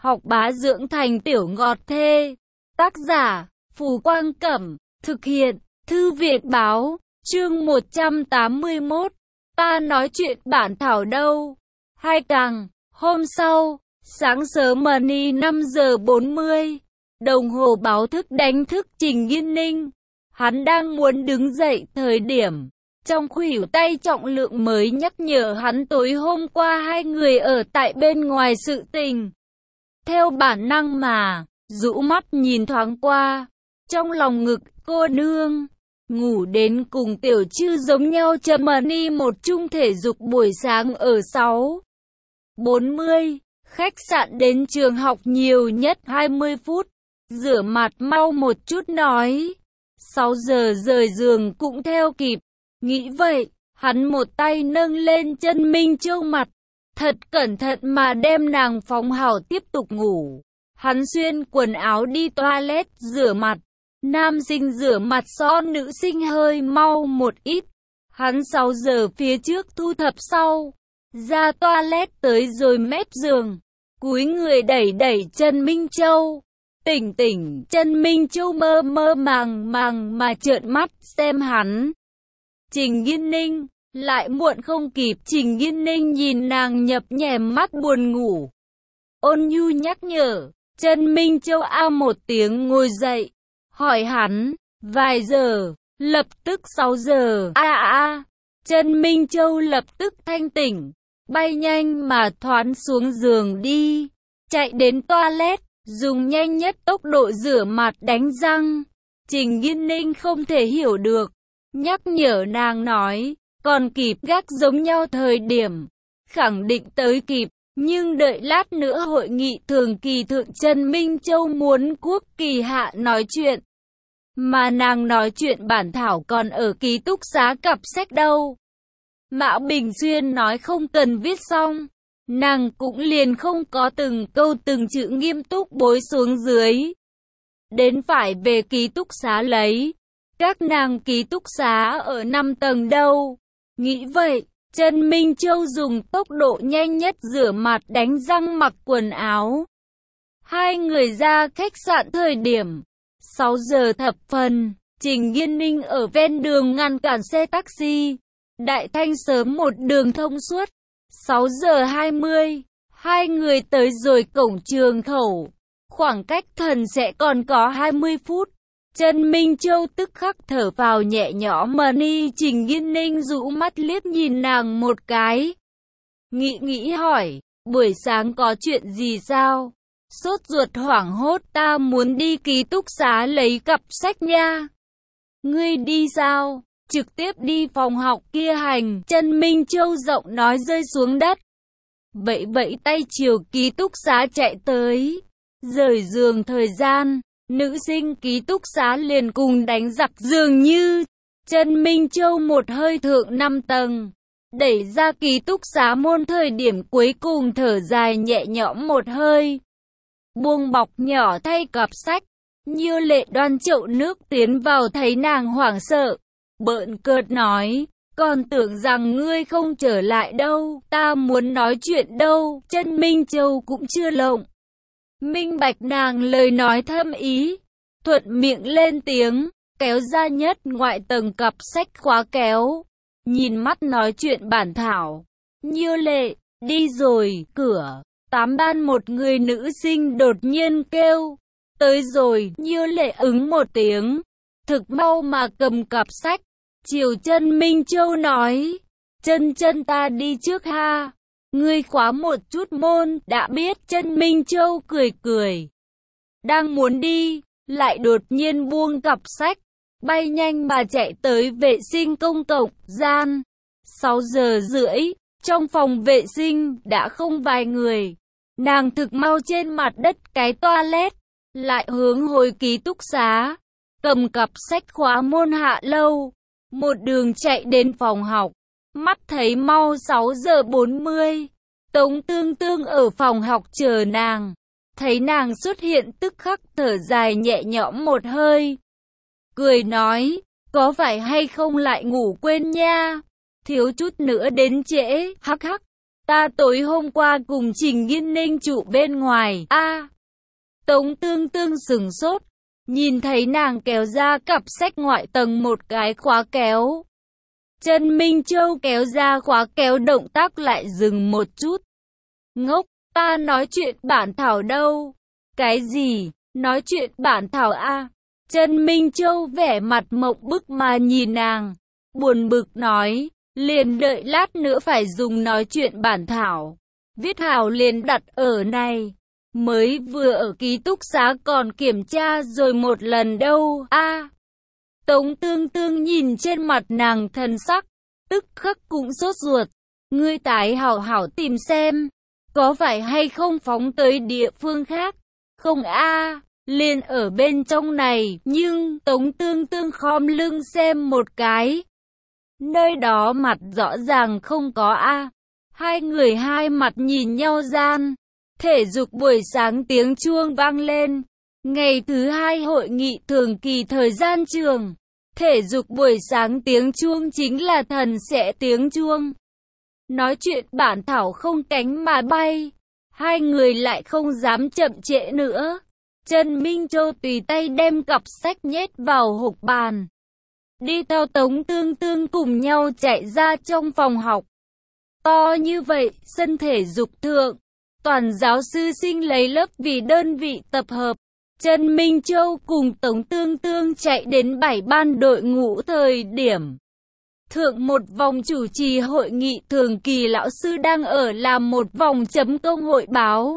học bá dưỡng thành tiểu ngọt thê. Tác giả, Phù Quang Cẩm, thực hiện, Thư viện Báo, chương 181. Ta nói chuyện bản thảo đâu? Hai càng, hôm sau, sáng sớm mani 5 giờ 40, đồng hồ báo thức đánh thức Trình Nghiên Ninh. Hắn đang muốn đứng dậy thời điểm, trong khuỷu tay trọng lượng mới nhắc nhở hắn tối hôm qua hai người ở tại bên ngoài sự tình. Theo bản năng mà, rũ mắt nhìn thoáng qua, trong lòng ngực cô nương, ngủ đến cùng Tiểu Trư giống nhau chậm mani một chung thể dục buổi sáng ở 6:40, khách sạn đến trường học nhiều nhất 20 phút, rửa mặt mau một chút nói. 6 giờ rời giường cũng theo kịp, nghĩ vậy, hắn một tay nâng lên chân Minh Châu mặt, thật cẩn thận mà đem nàng phóng hảo tiếp tục ngủ. Hắn xuyên quần áo đi toilet rửa mặt, nam sinh rửa mặt so nữ sinh hơi mau một ít. Hắn 6 giờ phía trước thu thập sau, ra toilet tới rồi mép giường, cúi người đẩy đẩy chân Minh Châu. Tỉnh, chân Minh Châu mơ mơ màng màng mà trợn mắt xem hắn. Trình Nghiên Ninh, lại muộn không kịp. Trình Nghiên Ninh nhìn nàng nhập nhèm mắt buồn ngủ, ôn nhu nhắc nhở. Chân Minh Châu a một tiếng ngồi dậy, hỏi hắn, vài giờ, lập tức 6 giờ. Chân Minh Châu lập tức thanh tỉnh, bay nhanh mà thoán xuống giường đi, chạy đến toilet, dùng nhanh nhất tốc độ rửa mặt đánh răng. Trình Nghiên Ninh không thể hiểu được, nhắc nhở nàng nói, còn kịp gác giống nhau thời điểm, khẳng định tới kịp, nhưng đợi lát nữa hội nghị thường kỳ thượng Trần Minh Châu muốn quốc kỳ hạ nói chuyện, mà nàng nói chuyện bản thảo còn ở ký túc xá cặp sách đâu. Mạo Bình Xuyên nói không cần viết xong, nàng cũng liền không có từng câu từng chữ nghiêm túc bối xuống dưới. Đến phải về ký túc xá lấy, các nàng ký túc xá ở 5 tầng đâu. Nghĩ vậy, Trần Minh Châu dùng tốc độ nhanh nhất rửa mặt đánh răng mặc quần áo. Hai người ra khách sạn thời điểm 6 giờ thập phần, Trình Nghiên Ninh ở ven đường ngăn cản xe taxi. Đại Thanh sớm một đường thông suốt. 6 giờ 20, hai người tới rồi cổng trường khẩu. Khoảng cách thần sẽ còn có 20 phút. Trần Minh Châu tức khắc thở vào nhẹ nhõm mani. Trình Nghiên Ninh rũ mắt liếc nhìn nàng một cái. Nghĩ hỏi, buổi sáng có chuyện gì sao? Sốt ruột hoảng hốt, ta muốn đi ký túc xá lấy cặp sách nha. Ngươi đi sao? Trực tiếp đi phòng học kia hành. Trần Minh Châu giọng nói rơi xuống đất. Vậy tay chiều ký túc xá chạy tới. Rời giường thời gian, nữ sinh ký túc xá liền cùng đánh giặc dường như. Trần Minh Châu một hơi thượng 5 tầng, đẩy ra ký túc xá môn thời điểm cuối cùng thở dài nhẹ nhõm một hơi. Buông bọc nhỏ thay cặp sách, Như Lệ đoan chậu nước tiến vào thấy nàng hoảng sợ, bợn cợt nói, còn tưởng rằng ngươi không trở lại đâu, ta muốn nói chuyện đâu. Trần Minh Châu cũng chưa lộng minh bạch nàng lời nói thâm ý, thuận miệng lên tiếng, kéo ra nhất ngoại tầng cặp sách khóa kéo, nhìn mắt nói chuyện bản thảo. Như Lệ, đi rồi. Cửa 8 ban một người nữ sinh đột nhiên kêu, tới rồi. Như Lệ ứng một tiếng, thực mau mà cầm cặp sách, chiều Trần Minh Châu nói, chân ta đi trước ha, ngươi khóa một chút môn, đã biết. Trần Minh Châu cười, đang muốn đi, lại đột nhiên buông cặp sách, bay nhanh mà chạy tới vệ sinh công cộng gian. 6 giờ rưỡi, trong phòng vệ sinh đã không vài người, nàng thực mau trên mặt đất cái toilet, lại hướng hồi ký túc xá, cầm cặp sách khóa môn hạ lâu, một đường chạy đến phòng học, mắt thấy mau 6 giờ 40, Tống Tương ở phòng học chờ nàng, thấy nàng xuất hiện tức khắc thở dài nhẹ nhõm một hơi, cười nói, có phải hay không lại ngủ quên nha, thiếu chút nữa đến trễ. Hắc, ta tối hôm qua cùng Trình Nghiên Ninh trụ bên ngoài. Tống Tương Tương sửng sốt, nhìn thấy nàng kéo ra cặp sách ngoại tầng một cái khóa kéo. Trần Minh Châu kéo ra khóa kéo, động tác lại dừng một chút. Ngốc, ta nói chuyện bản thảo đâu? Cái gì? Nói chuyện bản thảo a? Trần Minh Châu vẻ mặt mộng bức mà nhìn nàng, buồn bực nói, liền đợi lát nữa phải dùng nói chuyện bản thảo. Viết hảo liền đặt ở này. Mới vừa ở ký túc xá còn kiểm tra rồi một lần đâu. Tống Tương Tương nhìn trên mặt nàng thần sắc, tức khắc cũng sốt ruột. Ngươi tái hảo hảo tìm xem, có phải hay không phóng tới địa phương khác? Không liền ở bên trong này. Nhưng Tống Tương Tương khom lưng xem một cái, nơi đó mặt rõ ràng không có Hai người hai mặt nhìn nhau gian. Thể dục buổi sáng tiếng chuông vang lên. Ngày thứ hai hội nghị thường kỳ thời gian trường. Thể dục buổi sáng tiếng chuông chính là thần sẽ tiếng chuông. Nói chuyện bản thảo không cánh mà bay. Hai người lại không dám chậm trễ nữa. Trần Minh Châu tùy tay đem cặp sách nhét vào hộc bàn, đi theo Tống Tương Tương cùng nhau chạy ra trong phòng học. To như vậy, sân thể dục thượng, toàn giáo sư sinh lấy lớp vì đơn vị tập hợp. Trần Minh Châu cùng Tống Tương Tương chạy đến 7 ban đội ngũ thời điểm thượng một vòng chủ trì hội nghị thường kỳ lão sư đang ở làm một vòng chấm công hội báo.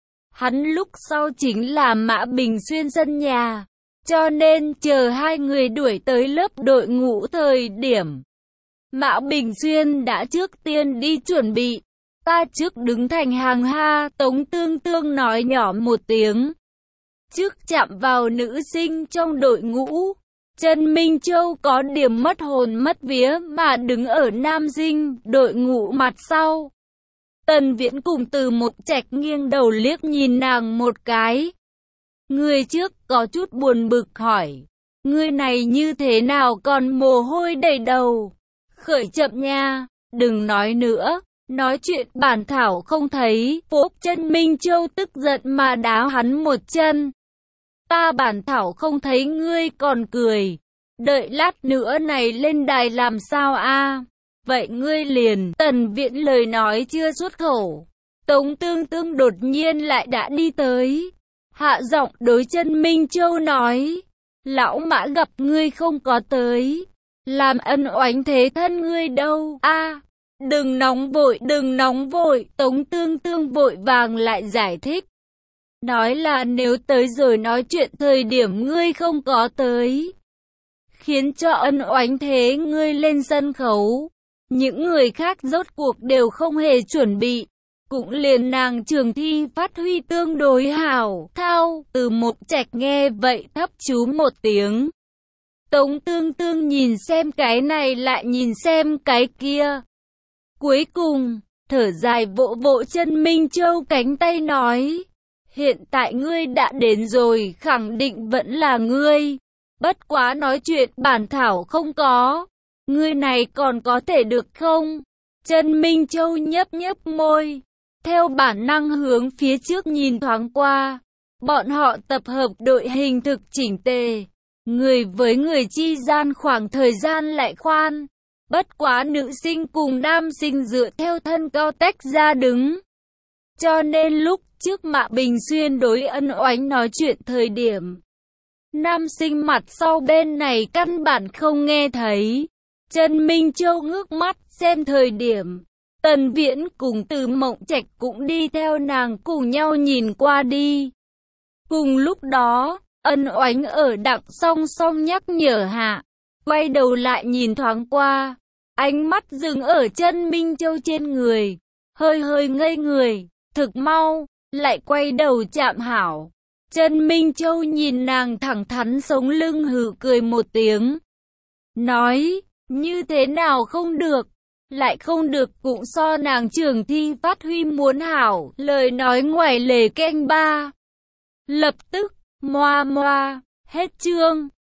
Hắn lúc sau chính là Mã Bình Xuyên sân nhà, cho nên chờ hai người đuổi tới lớp đội ngũ thời điểm, Mã Bình Xuyên đã trước tiên đi chuẩn bị. Ta trước đứng thành hàng ha, Tống Tương Tương nói nhỏ một tiếng. Trước chạm vào nữ sinh trong đội ngũ, Trần Minh Châu có điểm mất hồn mất vía mà đứng ở nam sinh đội ngũ mặt sau. Tần Viễn cùng Từ Một Trạch nghiêng đầu liếc nhìn nàng một cái. Người trước có chút buồn bực hỏi, người này như thế nào còn mồ hôi đầy đầu? Khởi chậm nha, đừng nói nữa, nói chuyện bản thảo không thấy. Phốp. Trần Minh Châu tức giận mà đá hắn một chân. Ta bản thảo không thấy ngươi còn cười, đợi lát nữa này lên đài làm sao Vậy ngươi liền. Tần Viễn lời nói chưa xuất khẩu, Tống Tương Tương đột nhiên lại đã đi tới, hạ giọng đối Trần Minh Châu nói, lão Mã gặp ngươi không có tới, làm ân oánh thế thân ngươi đâu. Đừng nóng vội, đừng nóng vội. Tống Tương Tương vội vàng lại giải thích, nói là nếu tới rồi nói chuyện thời điểm ngươi không có tới, khiến cho ân oánh thế ngươi lên sân khấu, những người khác rốt cuộc đều không hề chuẩn bị, cũng liền nàng trường thi phát huy tương đối hảo. Thao. Từ Một Trạch nghe vậy thấp chú một tiếng. Tống Tương Tương nhìn xem cái này lại nhìn xem cái kia, cuối cùng thở dài vỗ vỗ Trần Minh Châu cánh tay nói, hiện tại ngươi đã đến rồi, khẳng định vẫn là ngươi, bất quá nói chuyện bản thảo không có, ngươi này còn có thể được không? Trần Minh Châu nhấp nhấp môi, theo bản năng hướng phía trước nhìn thoáng qua. Bọn họ tập hợp đội hình thực chỉnh tề, người với người chi gian khoảng thời gian lại khoan, bất quá nữ sinh cùng nam sinh dựa theo thân cao tách ra đứng, cho nên lúc trước Mã Bình Xuyên đối ân oánh nói chuyện thời điểm, nam sinh mặt sau bên này căn bản không nghe thấy. Trần Minh Châu ngước mắt xem thời điểm, Tần Viễn cùng Từ Mộng Trạch cũng đi theo nàng cùng nhau nhìn qua đi. Cùng lúc đó, ân oánh ở đằng song song nhắc nhở hạ, quay đầu lại nhìn thoáng qua, ánh mắt dừng ở Trần Minh Châu trên người, hơi hơi ngây người, thực mau, lại quay đầu chạm hảo. Trần Minh Châu nhìn nàng thẳng thắn sống lưng hừ cười một tiếng, nói, như thế nào không được, lại không được cũng so nàng trường thi phát huy muốn hảo, lời nói ngoài lề keng ba. Lập tức, moa moa, hết chương.